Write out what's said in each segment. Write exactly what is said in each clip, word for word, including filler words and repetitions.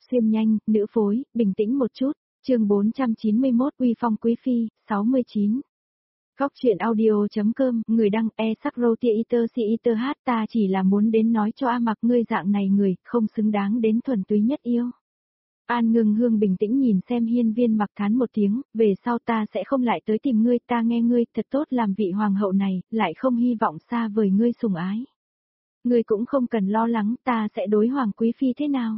Xuyên nhanh, nữ phối, bình tĩnh một chút, chương bốn trăm chín mươi mốt Uy phong quý phi, sáu mươi chín. Góc truyện audio.com, người đăng e sắc roti iter si iter hát ta chỉ là muốn đến nói cho A Mặc ngươi dạng này người, không xứng đáng đến thuần túy nhất yêu. An Ngưng Hương bình tĩnh nhìn xem Hiên Viên Mặc thán một tiếng, về sau ta sẽ không lại tới tìm ngươi, ta nghe ngươi thật tốt làm vị hoàng hậu này, lại không hy vọng xa vời ngươi sủng ái. Ngươi cũng không cần lo lắng ta sẽ đối hoàng quý phi thế nào.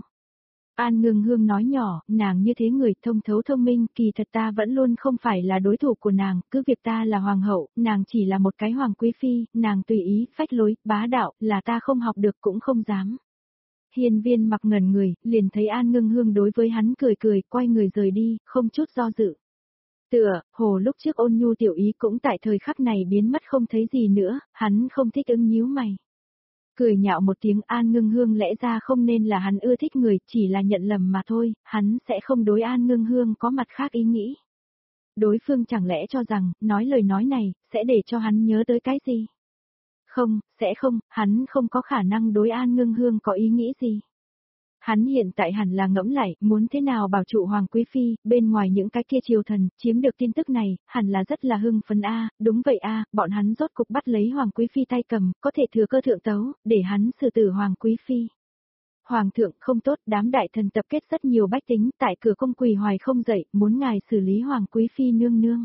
An Ngưng Hương nói nhỏ, nàng như thế người thông thấu thông minh, kỳ thật ta vẫn luôn không phải là đối thủ của nàng, cứ việc ta là hoàng hậu, nàng chỉ là một cái hoàng quý phi, nàng tùy ý, phách lối, bá đạo, là ta không học được cũng không dám. Hiên Viên Mặc ngẩn người, liền thấy An Ngưng Hương đối với hắn cười cười, quay người rời đi, không chút do dự. Tựa, hồ lúc trước ôn nhu tiểu ý cũng tại thời khắc này biến mất không thấy gì nữa, hắn không thích ứng nhíu mày. Cười nhạo một tiếng An Ngưng Hương lẽ ra không nên là hắn ưa thích người, chỉ là nhận lầm mà thôi, hắn sẽ không đối An Ngưng Hương có mặt khác ý nghĩ. Đối phương chẳng lẽ cho rằng, nói lời nói này, sẽ để cho hắn nhớ tới cái gì? Không, sẽ không, hắn không có khả năng đối An Ngưng Hương có ý nghĩ gì. Hắn hiện tại hẳn là ngẫm lại, muốn thế nào bảo trụ Hoàng Quý Phi, bên ngoài những cái kia triều thần, chiếm được tin tức này, hẳn là rất là hưng phấn a, đúng vậy a, bọn hắn rốt cục bắt lấy Hoàng Quý Phi tay cầm, có thể thừa cơ thượng tấu, để hắn xử tử Hoàng Quý Phi. Hoàng thượng không tốt, đám đại thần tập kết rất nhiều bách tính, tại cửa cung quỳ hoài không dậy, muốn ngài xử lý Hoàng Quý Phi nương nương.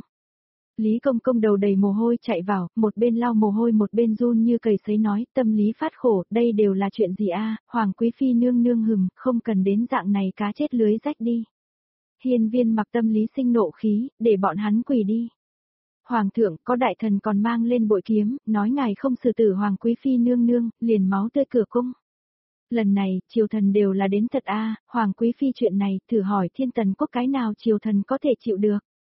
Lý Công Công đầu đầy mồ hôi chạy vào, một bên lau mồ hôi một bên run như cầy sấy nói, tâm lý phát khổ, đây đều là chuyện gì a? Hoàng Quý Phi nương nương hừm, không cần đến dạng này cá chết lưới rách đi. Hiên Viên Mặc tâm lý sinh nộ khí, để bọn hắn quỳ đi. Hoàng thượng, có đại thần còn mang lên bội kiếm, nói ngài không xử tử Hoàng Quý Phi nương nương, liền máu tươi cửa cung. Lần này, triều thần đều là đến thật a, Hoàng Quý Phi chuyện này, thử hỏi Thiên Tần quốc cái nào triều thần có thể chịu được.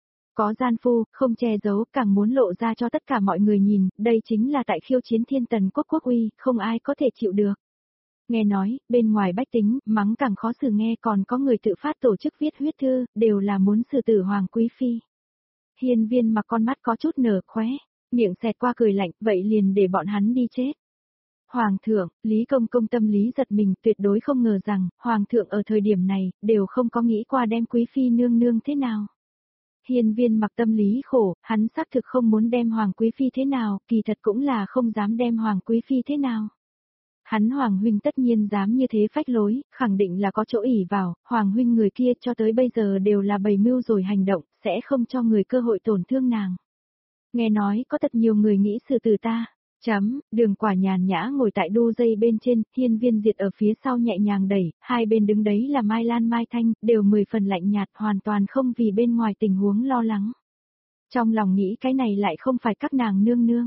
Có gian phu, không che giấu, càng muốn lộ ra cho tất cả mọi người nhìn, đây chính là tại khiêu chiến Thiên Tần quốc quốc uy, không ai có thể chịu được. Nghe nói, bên ngoài bách tính, mắng càng khó xử nghe còn có người tự phát tổ chức viết huyết thư, đều là muốn xử tử Hoàng Quý Phi. Hiên Viên Mặc con mắt có chút nở khóe, miệng xẹt qua cười lạnh, vậy liền để bọn hắn đi chết. Hoàng thượng, Lý Công Công tâm lý giật mình, tuyệt đối không ngờ rằng, Hoàng thượng ở thời điểm này, đều không có nghĩ qua đem Quý Phi nương nương thế nào. Hiên Viên Mặc tâm lý khổ, hắn xác thực không muốn đem Hoàng Quý Phi thế nào, kỳ thật cũng là không dám đem Hoàng Quý Phi thế nào. Hắn Hoàng Huynh tất nhiên dám như thế phách lối, khẳng định là có chỗ ỷ vào, Hoàng Huynh người kia cho tới bây giờ đều là bày mưu rồi hành động, sẽ không cho người cơ hội tổn thương nàng. Nghe nói có thật nhiều người nghĩ xử tử ta. Chấm, Đường Quả nhàn nhã ngồi tại đu dây bên trên, Hiên Viên Diệt ở phía sau nhẹ nhàng đẩy, hai bên đứng đấy là Mai Lan Mai Thanh, đều mười phần lạnh nhạt, hoàn toàn không vì bên ngoài tình huống lo lắng. Trong lòng nghĩ cái này lại không phải các nàng nương nương.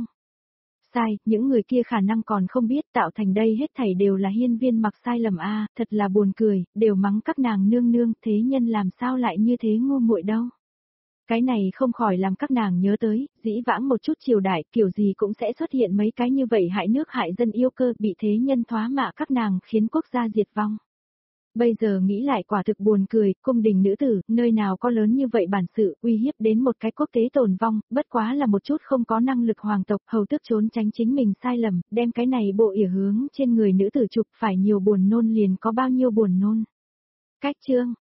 Sai, những người kia khả năng còn không biết tạo thành đây hết thảy đều là Hiên Viên Mặc sai lầm a, thật là buồn cười, đều mắng các nàng nương nương, thế nhân làm sao lại như thế ngu muội đâu. Cái này không khỏi làm các nàng nhớ tới, dĩ vãng một chút triều đại kiểu gì cũng sẽ xuất hiện mấy cái như vậy hại nước hại dân yêu cơ bị thế nhân thoá mạ các nàng khiến quốc gia diệt vong. Bây giờ nghĩ lại quả thực buồn cười, cung đình nữ tử, nơi nào có lớn như vậy bản sự uy hiếp đến một cái quốc tế tồn vong, bất quá là một chút không có năng lực hoàng tộc hầu tước trốn tránh chính mình sai lầm, đem cái này bộ ỉa hướng trên người nữ tử chụp phải nhiều buồn nôn liền có bao nhiêu buồn nôn. Cách chương